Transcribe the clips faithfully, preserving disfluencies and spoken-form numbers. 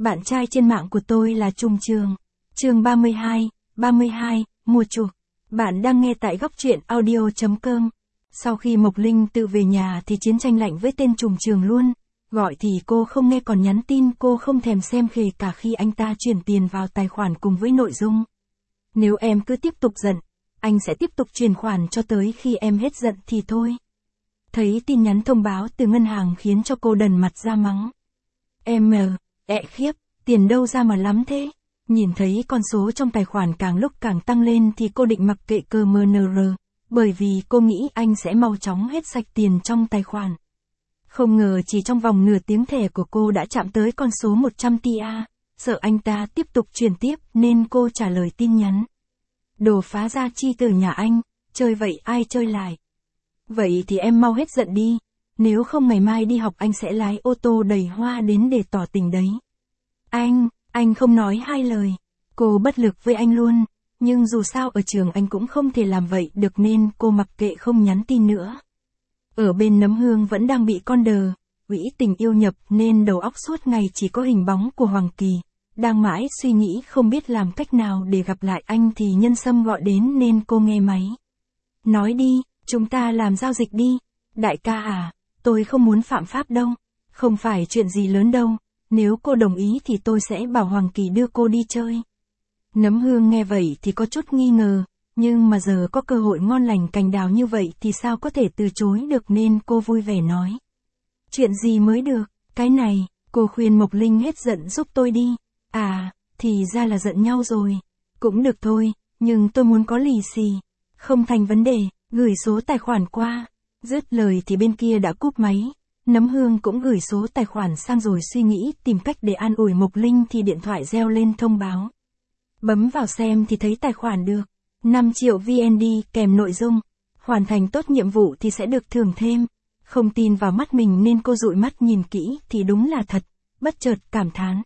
bạn trai trên mạng của tôi là Trung Trường. Chương ba mươi hai, ba mươi hai, mua chuộc. Bạn đang nghe tại góc truyện audio chấm com. Sau khi Mộc Linh tự về nhà thì chiến tranh lạnh với tên Trung Trường luôn. Gọi thì cô không nghe, còn nhắn tin cô không thèm xem, kể cả khi anh ta chuyển tiền vào tài khoản cùng với nội dung: nếu em cứ tiếp tục giận, anh sẽ tiếp tục chuyển khoản cho tới khi em hết giận thì thôi. Thấy tin nhắn thông báo từ ngân hàng khiến cho cô đần mặt ra mắng: Em mờ, ẹ khiếp, tiền đâu ra mà lắm thế. Nhìn thấy con số trong tài khoản càng lúc càng tăng lên thì cô định mặc kệ cơ mờ nờ rờ, bởi vì cô nghĩ anh sẽ mau chóng hết sạch tiền trong tài khoản. Không ngờ chỉ trong vòng nửa tiếng thẻ của cô đã chạm tới con số một trăm ti a, sợ anh ta tiếp tục chuyển tiếp nên cô trả lời tin nhắn: đồ phá gia chi từ nhà anh, chơi vậy ai chơi lại. Vậy thì em mau hết giận đi, nếu không ngày mai đi học anh sẽ lái ô tô đầy hoa đến để tỏ tình đấy. Anh, anh không nói hai lời. Cô bất lực với anh luôn, nhưng dù sao ở trường anh cũng không thể làm vậy được nên cô mặc kệ không nhắn tin nữa. Ở bên Nấm Hương vẫn đang bị con đờ, quỹ tình yêu nhập nên đầu óc suốt ngày chỉ có hình bóng của Hoàng Kỳ. Đang mãi suy nghĩ không biết làm cách nào để gặp lại anh thì Nhân Sâm gọi đến nên cô nghe máy. Nói đi, chúng ta làm giao dịch đi. Đại ca à, tôi không muốn phạm pháp đâu. Không phải chuyện gì lớn đâu. Nếu cô đồng ý thì tôi sẽ bảo Hoàng Kỳ đưa cô đi chơi. Nấm Hương nghe vậy thì có chút nghi ngờ, nhưng mà giờ có cơ hội ngon lành cành đào như vậy thì sao có thể từ chối được nên cô vui vẻ nói. Chuyện gì mới được, cái này, cô khuyên Mộc Linh hết giận giúp tôi đi. À, thì ra là giận nhau rồi. Cũng được thôi, nhưng tôi muốn có lì xì. Không thành vấn đề, gửi số tài khoản qua. Dứt lời thì bên kia đã cúp máy. Nấm Hương cũng gửi số tài khoản sang rồi suy nghĩ tìm cách để an ủi Mộc Linh thì điện thoại reo lên thông báo. Bấm vào xem thì thấy tài khoản được năm triệu vê en đê kèm nội dung: hoàn thành tốt nhiệm vụ thì sẽ được thưởng thêm. Không tin vào mắt mình nên cô dụi mắt nhìn kỹ thì đúng là thật, bất chợt cảm thán: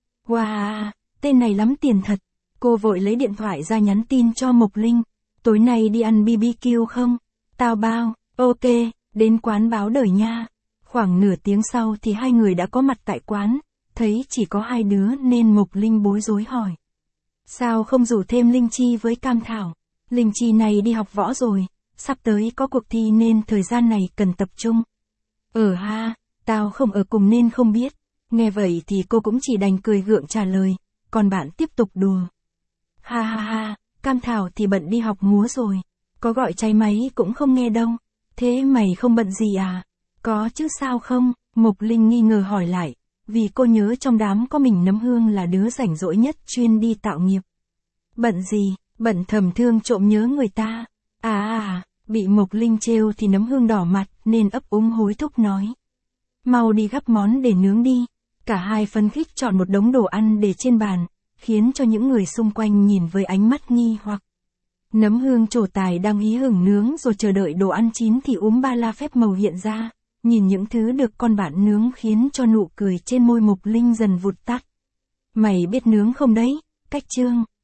wow, tên này lắm tiền thật. Cô vội lấy điện thoại ra nhắn tin cho Mộc Linh: tối nay đi ăn bê bê kiu không? Tao bao, ok, đến quán báo đời nha. Khoảng nửa tiếng sau thì hai người đã có mặt tại quán, thấy chỉ có hai đứa nên Mộc Linh bối rối hỏi: sao không rủ thêm Linh Chi với Cam Thảo? Linh Chi này đi học võ rồi, sắp tới có cuộc thi nên thời gian này cần tập trung. Ờ ha, tao không ở cùng nên không biết. Nghe vậy thì cô cũng chỉ đành cười gượng trả lời, còn bạn tiếp tục đùa. Ha ha ha, Cam Thảo thì bận đi học múa rồi, có gọi cháy máy cũng không nghe đâu. Thế mày không bận gì à? Có chứ sao không? Mộc Linh nghi ngờ hỏi lại, vì cô nhớ trong đám có mình Nấm Hương là đứa rảnh rỗi nhất chuyên đi tạo nghiệp. Bận gì? Bận thầm thương trộm nhớ người ta. À à à, bị Mộc Linh trêu thì Nấm Hương đỏ mặt nên ấp úng hối thúc nói: mau đi gắp món để nướng đi. Cả hai phấn khích chọn một đống đồ ăn để trên bàn, khiến cho những người xung quanh nhìn với ánh mắt nghi hoặc. Nấm Hương trổ tài đang hí hửng nướng rồi chờ đợi đồ ăn chín thì úm ba la phép màu hiện ra. Nhìn những thứ được con bạn nướng khiến cho nụ cười trên môi Mộc Linh dần vụt tắt. Mày biết nướng không đấy? Cách chương.